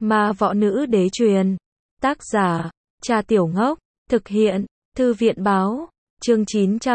Ma võ nữ đế truyền. Tác giả, Cha Tiểu Ngốc. Thực hiện, Thư viện báo. Chương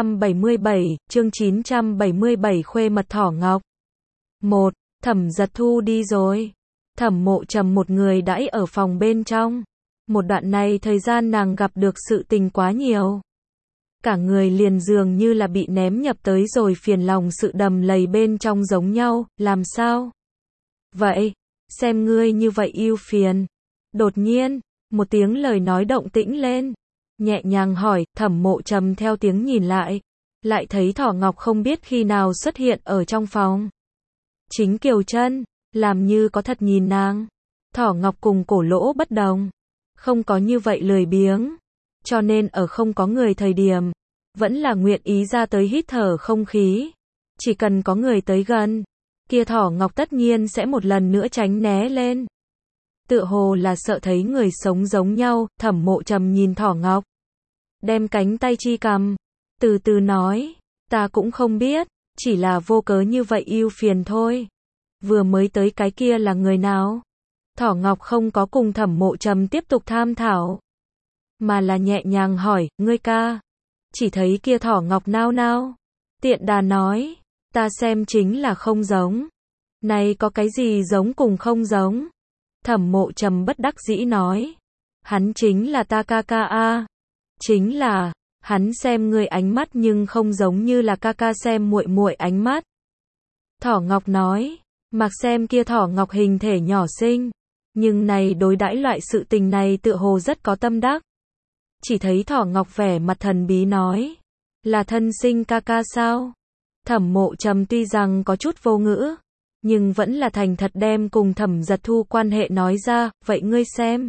977, Khuê mật thỏ ngọc. 1. Thẩm Giật Thu đi rồi. Thẩm Mộ Trầm một người đãi ở phòng bên trong. Một đoạn này thời gian nàng gặp được sự tình quá nhiều. Cả người liền dường như là bị ném nhập tới rồi, phiền lòng sự đầm lầy bên trong giống nhau. Làm sao vậy? Xem ngươi như vậy ưu phiền. Đột nhiên, một tiếng lời nói động tĩnh lên. Nhẹ nhàng hỏi. Thẩm Mộ Trầm theo tiếng nhìn lại thấy Thỏ Ngọc không biết khi nào xuất hiện ở trong phòng. Chính Kiều Chân, làm như có thật nhìn nàng. Thỏ Ngọc cùng Cổ Lỗ bất đồng, không có như vậy lười biếng, cho nên ở không có người thời điểm, vẫn là nguyện ý ra tới hít thở không khí. Chỉ cần có người tới gần, kia Thỏ Ngọc tất nhiên sẽ một lần nữa tránh né lên. Tựa hồ là sợ thấy người sống giống nhau. Thẩm Mộ Trầm nhìn Thỏ Ngọc, đem cánh tay chi cầm, từ từ nói, ta cũng không biết, chỉ là vô cớ như vậy ưu phiền thôi. Vừa mới tới cái kia là người nào? Thỏ Ngọc không có cùng Thẩm Mộ Trầm tiếp tục tham thảo, mà là nhẹ nhàng hỏi, ngươi ca. Chỉ thấy kia Thỏ Ngọc nao nao, tiện đà nói, ta xem chính là không giống. Này có cái gì giống cùng không giống? Thẩm Mộ Trầm bất đắc dĩ nói, hắn chính là ta ca ca a. Chính là, hắn xem ngươi ánh mắt nhưng không giống như là ca ca xem muội muội ánh mắt. Thỏ Ngọc nói, mặc xem kia Thỏ Ngọc hình thể nhỏ xinh, nhưng này đối đãi loại sự tình này tựa hồ rất có tâm đắc. Chỉ thấy Thỏ Ngọc vẻ mặt thần bí nói, là thân sinh ca ca sao? Thẩm Mộ Trầm tuy rằng có chút vô ngữ, nhưng vẫn là thành thật đem cùng Thẩm Giật Thu quan hệ nói ra. Vậy ngươi xem,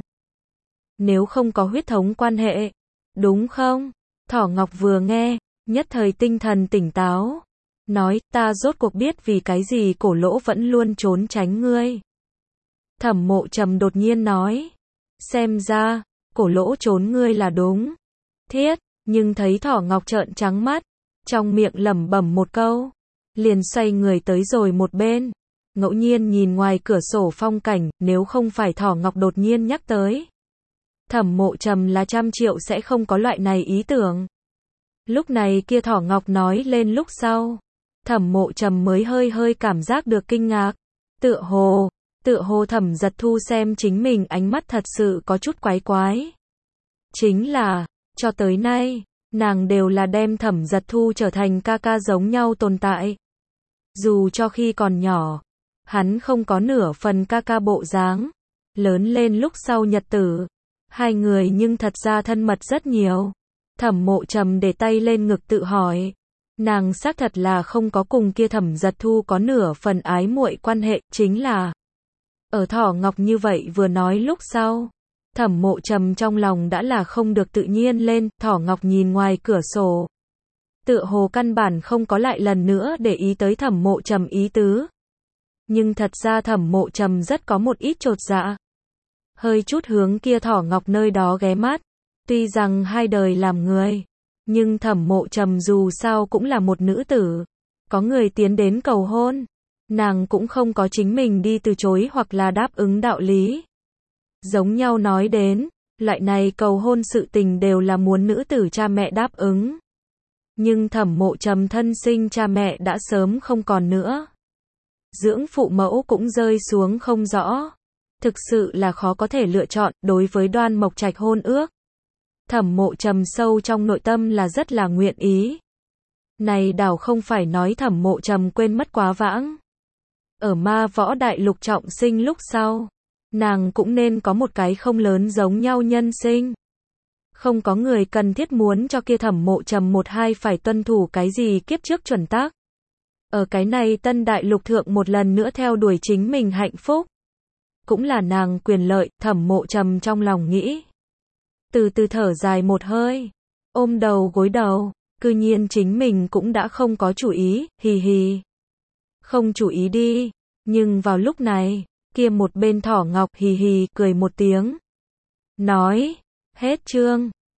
nếu không có huyết thống quan hệ, đúng không? Thỏ Ngọc vừa nghe, nhất thời tinh thần tỉnh táo, nói, ta rốt cuộc biết vì cái gì Cổ Lỗ vẫn luôn trốn tránh ngươi. Thẩm Mộ Trầm đột nhiên nói, xem ra, Cổ Lỗ trốn ngươi là đúng. Thiết, nhưng thấy Thỏ Ngọc trợn trắng mắt, trong miệng lẩm bẩm một câu, liền xoay người tới rồi một bên, ngẫu nhiên nhìn ngoài cửa sổ phong cảnh. Nếu không phải Thỏ Ngọc đột nhiên nhắc tới, Thẩm Mộ Trầm là 100 triệu sẽ không có loại này ý tưởng. Lúc này kia Thỏ Ngọc nói lên lúc sau, Thẩm Mộ Trầm mới hơi cảm giác được kinh ngạc. Tựa hồ Thẩm Giật Thu xem chính mình ánh mắt thật sự có chút quái quái. Chính là, cho tới nay, nàng đều là đem Thẩm Giật Thu trở thành ca ca giống nhau tồn tại. Dù cho khi còn nhỏ, hắn không có nửa phần ca ca bộ dáng. Lớn lên lúc sau nhật tử, hai người nhưng thật ra thân mật rất nhiều. Thẩm Mộ Trầm để tay lên ngực tự hỏi, nàng xác thật là không có cùng kia Thẩm Giật Thu có nửa phần ái muội quan hệ. Chính là, ở Thỏ Ngọc như vậy vừa nói lúc sau, Thẩm Mộ Trầm trong lòng đã là không được tự nhiên lên. Thỏ Ngọc nhìn ngoài cửa sổ, tựa hồ căn bản không có lại lần nữa để ý tới Thẩm Mộ Trầm ý tứ. Nhưng thật ra Thẩm Mộ Trầm rất có một ít chột dạ, hơi chút hướng kia Thỏ Ngọc nơi đó ghé mắt. Tuy rằng hai đời làm người, nhưng Thẩm Mộ Trầm dù sao cũng là một nữ tử. Có người tiến đến cầu hôn, nàng cũng không có chính mình đi từ chối hoặc là đáp ứng đạo lý. Giống nhau nói đến, loại này cầu hôn sự tình đều là muốn nữ tử cha mẹ đáp ứng. Nhưng Thẩm Mộ Trầm thân sinh cha mẹ đã sớm không còn nữa. Dưỡng phụ mẫu cũng rơi xuống không rõ. Thực sự là khó có thể lựa chọn. Đối với Đoan Mộc Trạch hôn ước, Thẩm Mộ Trầm sâu trong nội tâm là rất là nguyện ý. Này đảo không phải nói Thẩm Mộ Trầm quên mất quá vãng. Ở Ma Võ Đại Lục trọng sinh lúc sau, nàng cũng nên có một cái không lớn giống nhau nhân sinh. Không có người cần thiết muốn cho kia Thẩm Mộ Trầm một hai phải tuân thủ cái gì kiếp trước chuẩn tắc. Ở cái này tân đại lục thượng một lần nữa theo đuổi chính mình hạnh phúc, cũng là nàng quyền lợi. Thẩm Mộ Trầm trong lòng nghĩ, từ từ thở dài một hơi, ôm đầu gối đầu, cư nhiên chính mình cũng đã không có chủ ý. Hì hì, không chủ ý đi. Nhưng vào lúc này, kia một bên Thỏ Ngọc hì hì cười một tiếng, nói, hết chương.